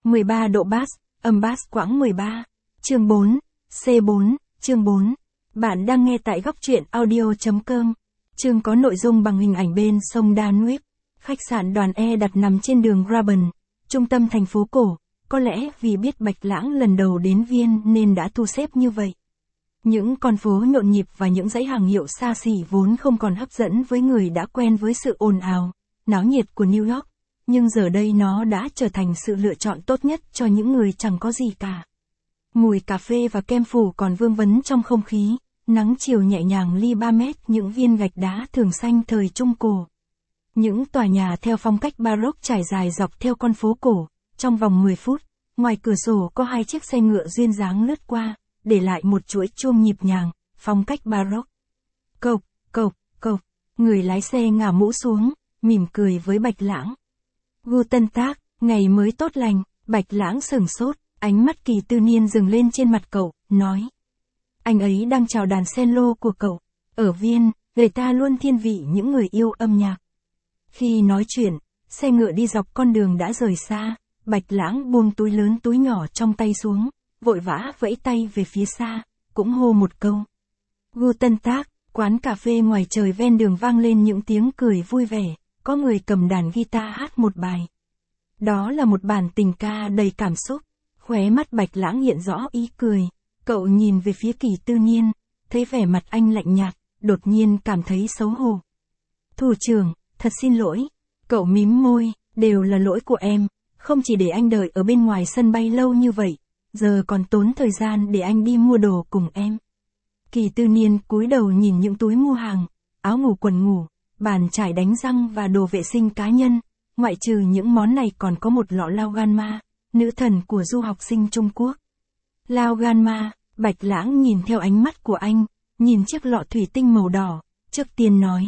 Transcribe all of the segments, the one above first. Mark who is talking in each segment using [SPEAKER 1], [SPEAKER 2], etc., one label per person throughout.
[SPEAKER 1] 13 độ bass, âm bass quãng 13. Chương 4, C4, chương 4. Bạn đang nghe tại góc truyện audio.com. Chương có nội dung bằng hình ảnh bên sông Danube. Khách sạn Đoàn E đặt nằm trên đường Graben, trung tâm thành phố cổ. Có lẽ vì biết Bạch Lãng lần đầu đến Viên nên đã thu xếp như vậy. Những con phố nhộn nhịp và những dãy hàng hiệu xa xỉ vốn không còn hấp dẫn với người đã quen với sự ồn ào, náo nhiệt của New York. Nhưng giờ đây nó đã trở thành sự lựa chọn tốt nhất cho những người chẳng có gì cả. Mùi cà phê và kem phủ còn vương vấn trong không khí, nắng chiều nhẹ nhàng ly 3 mét những viên gạch đá thường xanh thời Trung Cổ. Những tòa nhà theo phong cách Baroque trải dài dọc theo con phố cổ, trong vòng 10 phút, ngoài cửa sổ có 2 chiếc xe ngựa duyên dáng lướt qua, để lại một chuỗi chuông nhịp nhàng, phong cách Baroque. Cộc, cộc, cộc, người lái xe ngả mũ xuống, mỉm cười với Bạch Lãng. Guten Tag, ngày mới tốt lành. Bạch Lãng sửng sốt, ánh mắt Kỳ Tư Niên dừng lên trên mặt cậu, nói. Anh ấy đang chào đàn cello của cậu. Ở Viên, người ta luôn thiên vị những người yêu âm nhạc. Khi nói chuyện, xe ngựa đi dọc con đường đã rời xa, Bạch Lãng buông túi lớn túi nhỏ trong tay xuống, vội vã vẫy tay về phía xa, cũng hô một câu. Guten Tag, quán cà phê ngoài trời ven đường vang lên những tiếng cười vui vẻ, có người cầm đàn guitar hát một bài. Đó là một bản tình ca đầy cảm xúc, khóe mắt Bạch Lãng hiện rõ ý cười, cậu nhìn về phía Kỳ Tư Niên, thấy vẻ mặt anh lạnh nhạt, đột nhiên cảm thấy xấu hổ. Thủ trưởng, thật xin lỗi, cậu mím môi, đều là lỗi của em, không chỉ để anh đợi ở bên ngoài sân bay lâu như vậy, giờ còn tốn thời gian để anh đi mua đồ cùng em. Kỳ Tư Niên cúi đầu nhìn những túi mua hàng, áo ngủ quần ngủ, bàn chải đánh răng và đồ vệ sinh cá nhân, ngoại trừ những món này còn có một lọ Lao Gan Ma, nữ thần của du học sinh Trung Quốc. Lao Gan Ma, Bạch Lãng nhìn theo ánh mắt của anh, nhìn chiếc lọ thủy tinh màu đỏ, trước tiên nói.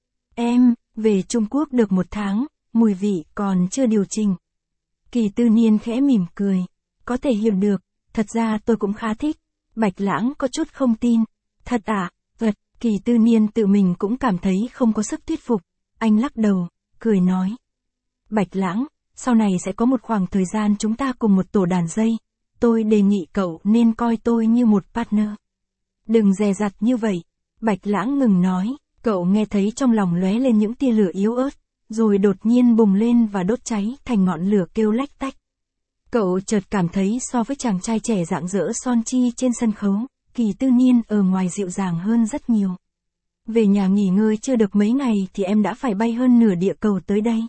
[SPEAKER 1] Em, về Trung Quốc được 1 tháng, mùi vị còn chưa điều chỉnh. Kỳ Tư Niên khẽ mỉm cười, có thể hiểu được, thật ra tôi cũng khá thích. Bạch Lãng có chút không tin. Thật à, vật, Kỳ Tư Niên tự mình cũng cảm thấy không có sức thuyết phục. Anh lắc đầu, cười nói. Bạch Lãng, sau này sẽ có một khoảng thời gian chúng ta cùng một tổ đàn dây. Tôi đề nghị cậu nên coi tôi như một partner. Đừng dè dặt như vậy. Bạch Lãng ngừng nói, cậu nghe thấy trong lòng lóe lên những tia lửa yếu ớt, rồi đột nhiên bùng lên và đốt cháy thành ngọn lửa kêu lách tách. Cậu chợt cảm thấy so với chàng trai trẻ rạng rỡ son chi trên sân khấu, Kỳ Tư Niên ở ngoài dịu dàng hơn rất nhiều. Về nhà nghỉ ngơi chưa được mấy ngày thì em đã phải bay hơn nửa địa cầu tới đây.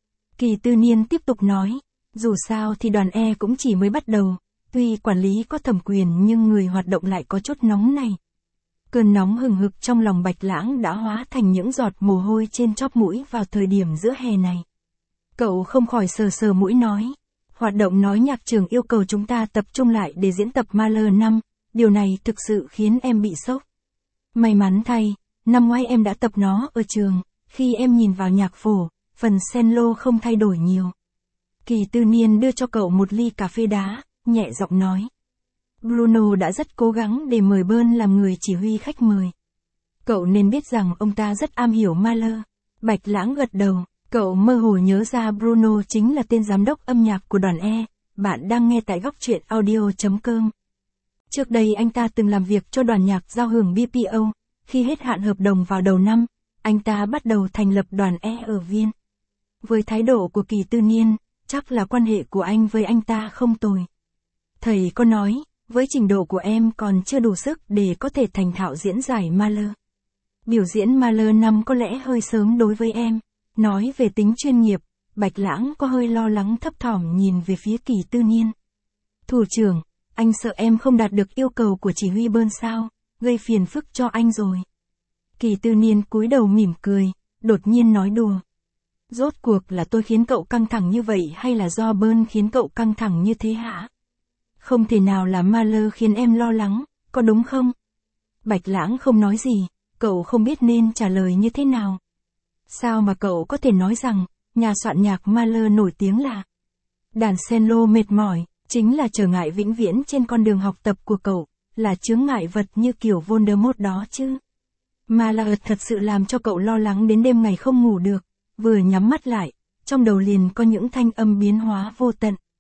[SPEAKER 1] Kỳ Tư Niên tiếp tục nói, dù sao thì đoàn E cũng chỉ mới bắt đầu, tuy quản lý có thẩm quyền nhưng người hoạt động lại có chút nóng này. Cơn nóng hừng hực trong lòng Bạch Lãng đã hóa thành những giọt mồ hôi trên chóp mũi vào thời điểm giữa hè này. Cậu không khỏi sờ sờ mũi nói. Hoạt động nói nhạc trường yêu cầu chúng ta tập trung lại để diễn tập Mahler 5, điều này thực sự khiến em bị sốc. May mắn thay, năm ngoái em đã tập nó ở trường, khi em nhìn vào nhạc phổ, phần cello không thay đổi nhiều. Kỳ Tư Niên đưa cho cậu một ly cà phê đá, nhẹ giọng nói. Bruno đã rất cố gắng để mời Bern làm người chỉ huy khách mời. Cậu nên biết rằng ông ta rất am hiểu Mahler. Bạch Lãng gật đầu. Cậu mơ hồ nhớ ra Bruno chính là tên giám đốc âm nhạc của đoàn E, bạn đang nghe tại góc truyện audio.com. Trước đây anh ta từng làm việc cho đoàn nhạc giao hưởng BPO, khi hết hạn hợp đồng vào đầu năm, anh ta bắt đầu thành lập đoàn E ở Viên. Với thái độ của Kỳ Tư Niên, chắc là quan hệ của anh với anh ta không tồi. Thầy có nói, với trình độ của em còn chưa đủ sức để có thể thành thạo diễn giải Mahler. Biểu diễn Mahler 5 có lẽ hơi sớm đối với em. Nói về tính chuyên nghiệp, Bạch Lãng có hơi lo lắng thấp thỏm nhìn về phía Kỳ Tư Niên. Thủ trưởng, anh sợ em không đạt được yêu cầu của chỉ huy Bern sao, gây phiền phức cho anh rồi. Kỳ Tư Niên cúi đầu mỉm cười, đột nhiên nói đùa. Rốt cuộc là tôi khiến cậu căng thẳng như vậy hay là do Bern khiến cậu căng thẳng như thế hả? Không thể nào là Mahler khiến em lo lắng, có đúng không? Bạch Lãng không nói gì, cậu không biết nên trả lời như thế nào. Sao mà cậu có thể nói rằng, nhà soạn nhạc Mahler nổi tiếng là đàn cello mệt mỏi, chính là trở ngại vĩnh viễn trên con đường học tập của cậu, là chướng ngại vật như kiểu Voldemort đó chứ. Mahler thật sự làm cho cậu lo lắng đến đêm ngày không ngủ được, vừa nhắm mắt lại, trong đầu liền có những thanh âm biến hóa vô tận.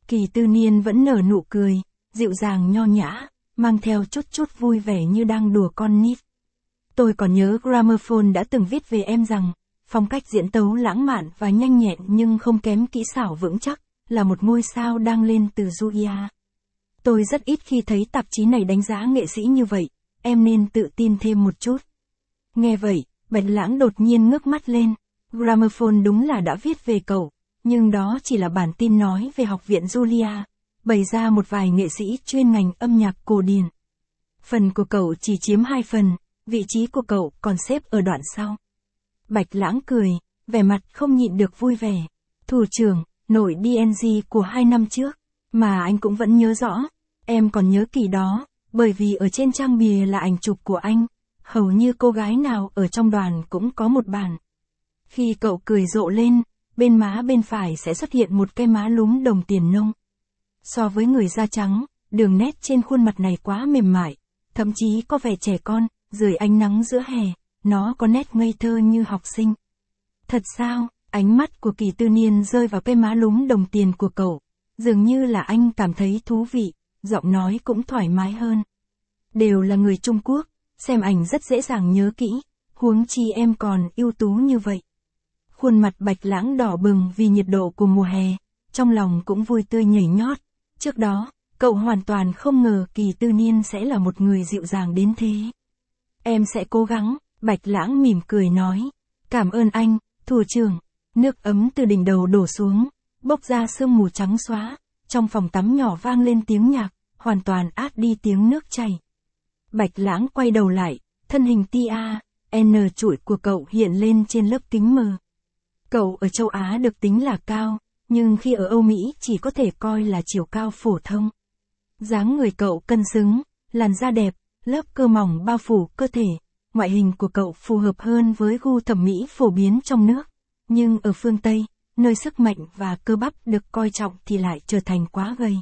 [SPEAKER 1] Kỳ Tư Niên vẫn nở nụ cười, dịu dàng nho nhã, mang theo chút vui vẻ như đang đùa con nít. Tôi còn nhớ Gramophone đã từng viết về em rằng, phong cách diễn tấu lãng mạn và nhanh nhẹn nhưng không kém kỹ xảo vững chắc, là một ngôi sao đang lên từ Julia. Tôi rất ít khi thấy tạp chí này đánh giá nghệ sĩ như vậy, em nên tự tin thêm một chút. Nghe vậy, Bạch Lãng đột nhiên ngước mắt lên. Gramophone đúng là đã viết về cậu, nhưng đó chỉ là bản tin nói về học viện Julia, bày ra một vài nghệ sĩ chuyên ngành âm nhạc cổ điển. Phần của cậu chỉ chiếm 2 phần, vị trí của cậu còn xếp ở đoạn sau. Bạch Lãng cười, vẻ mặt không nhịn được vui vẻ. Thủ trưởng, nổi DNG của 2 năm trước, mà anh cũng vẫn nhớ rõ. Em còn nhớ kỳ đó, bởi vì ở trên trang bìa là ảnh chụp của anh, hầu như cô gái nào ở trong đoàn cũng có một bản. Khi cậu cười rộ lên, bên má bên phải sẽ xuất hiện một cái má lúm đồng tiền nông. So với người da trắng, đường nét trên khuôn mặt này quá mềm mại, thậm chí có vẻ trẻ con, dưới ánh nắng giữa hè, nó có nét ngây thơ như học sinh. Thật sao? Ánh mắt của Kỳ Tư Niên rơi vào cái má lúm đồng tiền của cậu, dường như là anh cảm thấy thú vị, giọng nói cũng thoải mái hơn. Đều là người Trung Quốc, xem ảnh rất dễ dàng nhớ kỹ, huống chi em còn ưu tú như vậy. Khuôn mặt Bạch Lãng đỏ bừng vì nhiệt độ của mùa hè, trong lòng cũng vui tươi nhảy nhót. Trước đó, cậu hoàn toàn không ngờ Kỳ Tư Niên sẽ là một người dịu dàng đến thế. Em sẽ cố gắng, Bạch Lãng mỉm cười nói. Cảm ơn anh, thủ trưởng. Nước ấm từ đỉnh đầu đổ xuống, bốc ra sương mù trắng xóa, trong phòng tắm nhỏ vang lên tiếng nhạc, hoàn toàn át đi tiếng nước chảy. Bạch Lãng quay đầu lại, thân hình N trụi của cậu hiện lên trên lớp kính mờ. Cậu ở châu Á được tính là cao, nhưng khi ở Âu Mỹ chỉ có thể coi là chiều cao phổ thông. Dáng người cậu cân xứng, làn da đẹp, lớp cơ mỏng bao phủ cơ thể, ngoại hình của cậu phù hợp hơn với gu thẩm mỹ phổ biến trong nước. Nhưng ở phương Tây, nơi sức mạnh và cơ bắp được coi trọng thì lại trở thành quá gầy.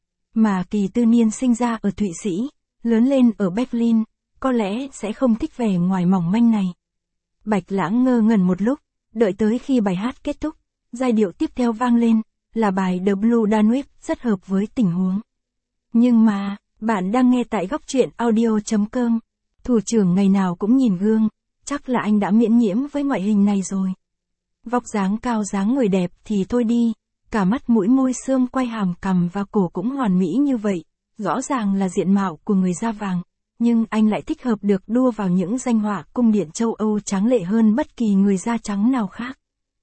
[SPEAKER 1] Mà Kỳ Tư Niên sinh ra ở Thụy Sĩ, lớn lên ở Berlin, có lẽ sẽ không thích vẻ ngoài mỏng manh này. Bạch Lãng ngơ ngẩn một lúc, đợi tới khi bài hát kết thúc, giai điệu tiếp theo vang lên, là bài The Blue Danube, rất hợp với tình huống. Nhưng mà, bạn đang nghe tại góc truyện audio.com. Thủ trưởng ngày nào cũng nhìn gương, chắc là anh đã miễn nhiễm với ngoại hình này rồi. Vóc dáng cao dáng người đẹp thì thôi đi, cả mắt mũi môi xương quai hàm cằm và cổ cũng hoàn mỹ như vậy, rõ ràng là diện mạo của người da vàng, nhưng anh lại thích hợp được đua vào những danh họa cung điện châu Âu tráng lệ hơn bất kỳ người da trắng nào khác.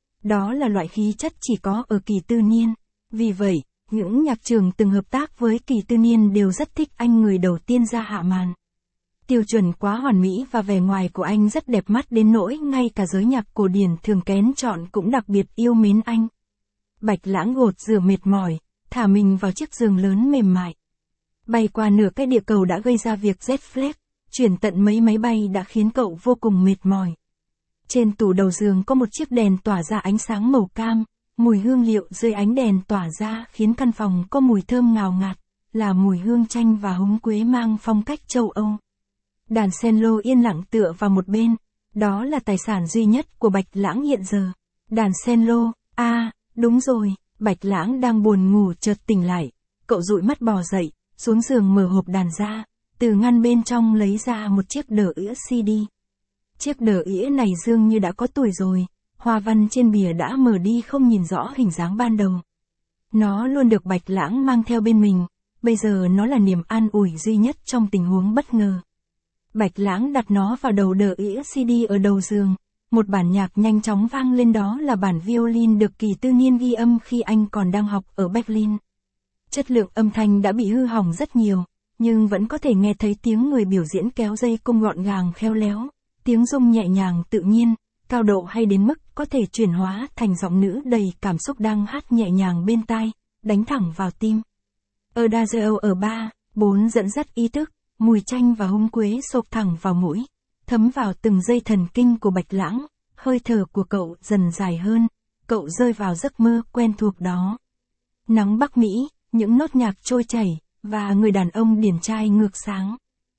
[SPEAKER 1] Đó là loại khí chất chỉ có ở Kỳ Tư Niên, vì vậy, những nhạc trưởng từng hợp tác với Kỳ Tư Niên đều rất thích anh người đầu tiên ra hạ màn. Tiêu chuẩn quá hoàn mỹ và vẻ ngoài của anh rất đẹp mắt đến nỗi ngay cả giới nhạc cổ điển thường kén chọn cũng đặc biệt yêu mến anh. Bạch Lãng gột rửa mệt mỏi, thả mình vào chiếc giường lớn mềm mại. Bay qua nửa cái địa cầu đã gây ra việc jet flap, chuyển tận mấy máy bay đã khiến cậu vô cùng mệt mỏi. Trên tủ đầu giường có một chiếc đèn tỏa ra ánh sáng màu cam, mùi hương liệu dưới ánh đèn tỏa ra khiến căn phòng có mùi thơm ngào ngạt, là mùi hương chanh và húng quế mang phong cách châu Âu. Đàn cello yên lặng tựa vào một bên, đó là tài sản duy nhất của Bạch Lãng hiện giờ. Đàn cello, đúng rồi, Bạch Lãng đang buồn ngủ chợt tỉnh lại, cậu dụi mắt bò dậy, xuống giường mở hộp đàn ra, từ ngăn bên trong lấy ra một chiếc đờ ĩa CD. Chiếc đờ ĩa này dường như đã có tuổi rồi, hoa văn trên bìa đã mờ đi không nhìn rõ hình dáng ban đầu. Nó luôn được Bạch Lãng mang theo bên mình, bây giờ nó là niềm an ủi duy nhất trong tình huống bất ngờ. Bạch Lãng đặt nó vào đầu đờ ĩa CD ở đầu giường, một bản nhạc nhanh chóng vang lên, đó là bản violin được Kỳ Tư Niên ghi âm khi anh còn đang học ở Berlin. Chất lượng âm thanh đã bị hư hỏng rất nhiều, nhưng vẫn có thể nghe thấy tiếng người biểu diễn kéo dây cung gọn gàng khéo léo, tiếng rung nhẹ nhàng tự nhiên, cao độ hay đến mức có thể chuyển hóa thành giọng nữ đầy cảm xúc đang hát nhẹ nhàng bên tai, đánh thẳng vào tim. Adagio ở 3, 4 dẫn dắt ý thức, mùi chanh và húng quế xộc thẳng vào mũi, thấm vào từng dây thần kinh của Bạch Lãng, hơi thở của cậu dần dài hơn, cậu rơi vào giấc mơ quen thuộc đó. Nắng Bắc Mỹ, những nốt nhạc trôi chảy, và người đàn ông điển trai ngược sáng.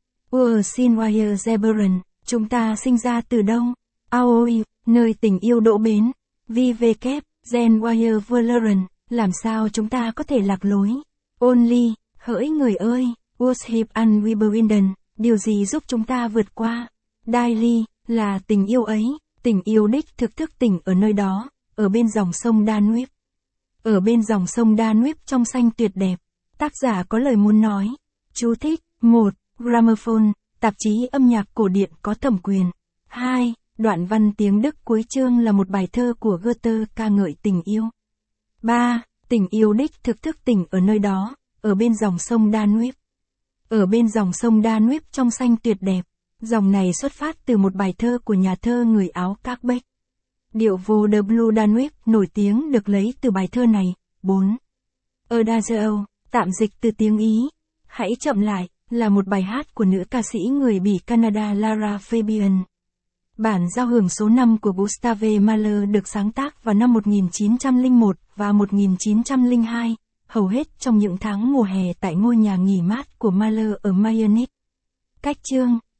[SPEAKER 1] Xin wire Zeberan, chúng ta sinh ra từ đâu? Aoi, nơi tình yêu đỗ bến. VV kép, Gen wire Valeran, làm sao chúng ta có thể lạc lối? Only, hỡi người ơi, worship unwiberinden, điều gì giúp chúng ta vượt qua? Daily, là tình yêu ấy, tình yêu đích thực thức tỉnh ở nơi đó, ở bên dòng sông Danube. Ở bên dòng sông Danube trong xanh tuyệt đẹp. Tác giả có lời muốn nói. Chú thích. 1. Gramophone, tạp chí âm nhạc cổ điển có thẩm quyền. 2. Đoạn văn tiếng Đức cuối chương là một bài thơ của Goethe ca ngợi tình yêu. 3. Tình yêu đích thực thức tỉnh ở nơi đó, ở bên dòng sông Danube. Ở bên dòng sông Danube trong xanh tuyệt đẹp. Dòng này xuất phát từ một bài thơ của nhà thơ người Áo Các Beck. Điệu vô The Blue Danube nổi tiếng được lấy từ bài thơ này. 4. Adagio, tạm dịch từ tiếng Ý. Hãy chậm lại, là một bài hát của nữ ca sĩ người Bỉ Canada Lara Fabian. Bản giao hưởng số 5 của Gustave Mahler được sáng tác vào năm 1901 và 1902, hầu hết trong những tháng mùa hè tại ngôi nhà nghỉ mát của Mahler ở Munich. Cách chương